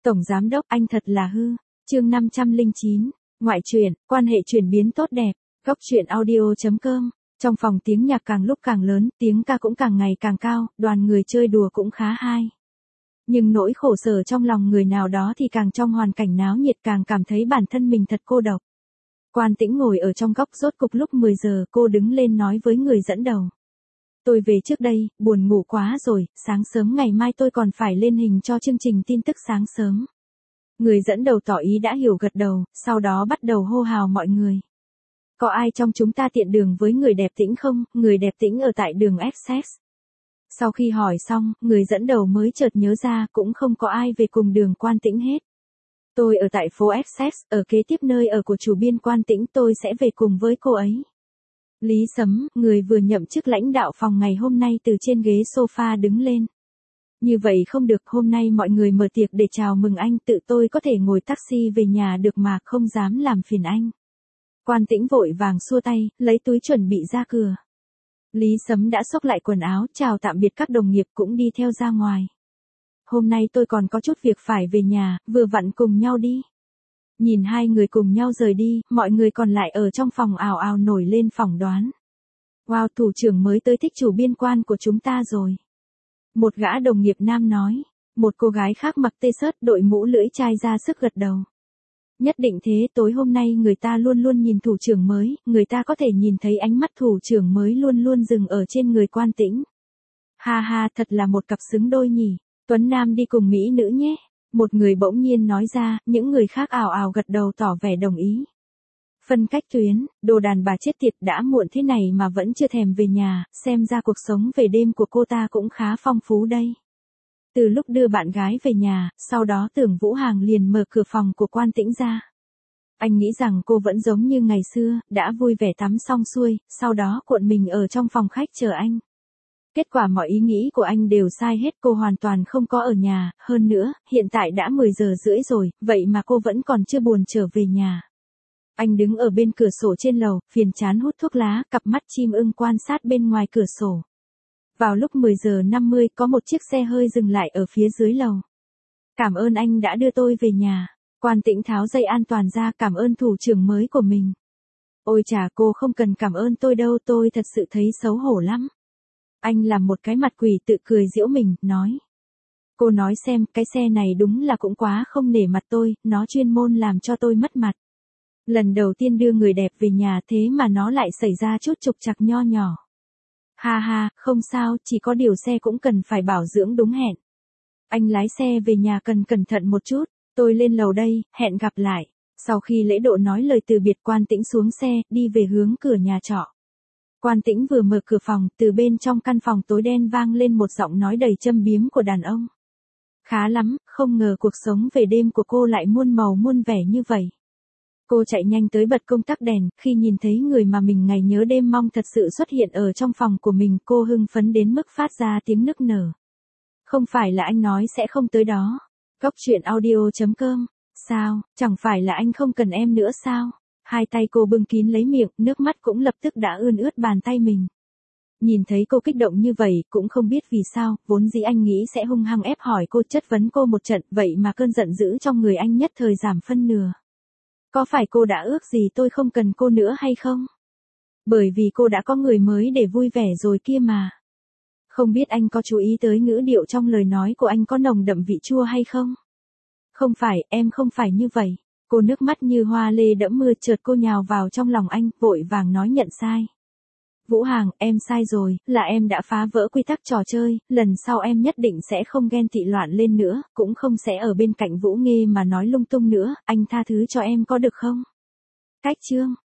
Tổng giám đốc anh thật là hư. Chương 509, ngoại truyện, quan hệ chuyển biến tốt đẹp. Góc truyện audio.com. Trong phòng tiếng nhạc càng lúc càng lớn, tiếng ca cũng càng ngày càng cao, đoàn người chơi đùa cũng khá hay. Nhưng nỗi khổ sở trong lòng người nào đó thì càng trong hoàn cảnh náo nhiệt càng cảm thấy bản thân mình thật cô độc. Quan Tĩnh ngồi ở trong góc, rốt cục lúc 10 giờ cô đứng lên nói với người dẫn đầu. Tôi về trước đây, buồn ngủ quá rồi, sáng sớm ngày mai tôi còn phải lên hình cho chương trình tin tức sáng sớm. Người dẫn đầu tỏ ý đã hiểu gật đầu, sau đó bắt đầu hô hào mọi người. Có ai trong chúng ta tiện đường với người đẹp Tĩnh không? Người đẹp Tĩnh ở tại đường Essex. Sau khi hỏi xong, người dẫn đầu mới chợt nhớ ra cũng không có ai về cùng đường Quan Tĩnh hết. Tôi ở tại phố Essex, ở kế tiếp nơi ở của chủ biên Quan Tĩnh, tôi sẽ về cùng với cô ấy. Lý Sấm, người vừa nhậm chức lãnh đạo phòng ngày hôm nay từ trên ghế sofa đứng lên. Như vậy không được, hôm nay mọi người mở tiệc để chào mừng anh, tự tôi có thể ngồi taxi về nhà được mà, không dám làm phiền anh. Quan Tĩnh vội vàng xua tay, lấy túi chuẩn bị ra cửa. Lý Sấm đã xốc lại quần áo, chào tạm biệt các đồng nghiệp cũng đi theo ra ngoài. Hôm nay tôi còn có chút việc phải về nhà, vừa vặn cùng nhau đi. Nhìn hai người cùng nhau rời đi, mọi người còn lại ở trong phòng ào ào nổi lên phỏng đoán. Wow, thủ trưởng mới tới thích chủ biên Quan của chúng ta rồi. Một gã đồng nghiệp nam nói, một cô gái khác mặc t-shirt đội mũ lưỡi chai ra sức gật đầu. Nhất định thế, tối hôm nay người ta luôn luôn nhìn thủ trưởng mới, người ta có thể nhìn thấy ánh mắt thủ trưởng mới luôn luôn dừng ở trên người Quan Tĩnh. Ha ha, thật là một cặp xứng đôi nhỉ, Tuấn Nam đi cùng mỹ nữ nhé. Một người bỗng nhiên nói ra, những người khác ào ào gật đầu tỏ vẻ đồng ý. Phân cách tuyến, đồ đàn bà chết tiệt, đã muộn thế này mà vẫn chưa thèm về nhà, xem ra cuộc sống về đêm của cô ta cũng khá phong phú đây. Từ lúc đưa bạn gái về nhà, sau đó Tưởng Vũ Hàng liền mở cửa phòng của Quan Tĩnh ra. Anh nghĩ rằng cô vẫn giống như ngày xưa, đã vui vẻ tắm xong xuôi, sau đó cuộn mình ở trong phòng khách chờ anh. Kết quả mọi ý nghĩ của anh đều sai hết, cô hoàn toàn không có ở nhà, hơn nữa, hiện tại đã 10 giờ rưỡi rồi, vậy mà cô vẫn còn chưa buồn trở về nhà. Anh đứng ở bên cửa sổ trên lầu, phiền chán hút thuốc lá, cặp mắt chim ưng quan sát bên ngoài cửa sổ. Vào lúc 10 giờ 50 có một chiếc xe hơi dừng lại ở phía dưới lầu. Cảm ơn anh đã đưa tôi về nhà. Quan Tĩnh tháo dây an toàn ra, cảm ơn thủ trưởng mới của mình. Ôi chà, cô không cần cảm ơn tôi đâu, tôi thật sự thấy xấu hổ lắm. Anh làm một cái mặt quỷ tự cười giễu mình, nói. Cô nói xem, cái xe này đúng là cũng quá không nể mặt tôi, nó chuyên môn làm cho tôi mất mặt. Lần đầu tiên đưa người đẹp về nhà thế mà nó lại xảy ra chút trục trặc nho nhỏ. Ha ha, không sao, chỉ có điều xe cũng cần phải bảo dưỡng đúng hẹn. Anh lái xe về nhà cần cẩn thận một chút, tôi lên lầu đây, hẹn gặp lại. Sau khi lễ độ nói lời từ biệt, Quan Tĩnh xuống xe, đi về hướng cửa nhà trọ. Quan Tĩnh vừa mở cửa phòng, từ bên trong căn phòng tối đen vang lên một giọng nói đầy châm biếm của đàn ông. Khá lắm, không ngờ cuộc sống về đêm của cô lại muôn màu muôn vẻ như vậy. Cô chạy nhanh tới bật công tắc đèn, khi nhìn thấy người mà mình ngày nhớ đêm mong thật sự xuất hiện ở trong phòng của mình, cô hưng phấn đến mức phát ra tiếng nức nở. Không phải là anh nói sẽ không tới đó. Góc truyện audio.com. Sao, chẳng phải là anh không cần em nữa sao? Hai tay cô bưng kín lấy miệng, nước mắt cũng lập tức đã ươn ướt bàn tay mình. Nhìn thấy cô kích động như vậy, cũng không biết vì sao, vốn dĩ anh nghĩ sẽ hung hăng ép hỏi cô, chất vấn cô một trận, vậy mà cơn giận dữ trong người anh nhất thời giảm phân nửa. Có phải cô đã ước gì tôi không cần cô nữa hay không? Bởi vì cô đã có người mới để vui vẻ rồi kia mà. Không biết anh có chú ý tới ngữ điệu trong lời nói của anh có nồng đậm vị chua hay không? Không phải, em không phải như vậy. Cô nước mắt như hoa lê đẫm mưa, chợt cô nhào vào trong lòng anh, vội vàng nói nhận sai. Vũ Hàng, em sai rồi, là em đã phá vỡ quy tắc trò chơi, lần sau em nhất định sẽ không ghen tị loạn lên nữa, cũng không sẽ ở bên cạnh Vũ Nghê mà nói lung tung nữa, anh tha thứ cho em có được không? Cách chương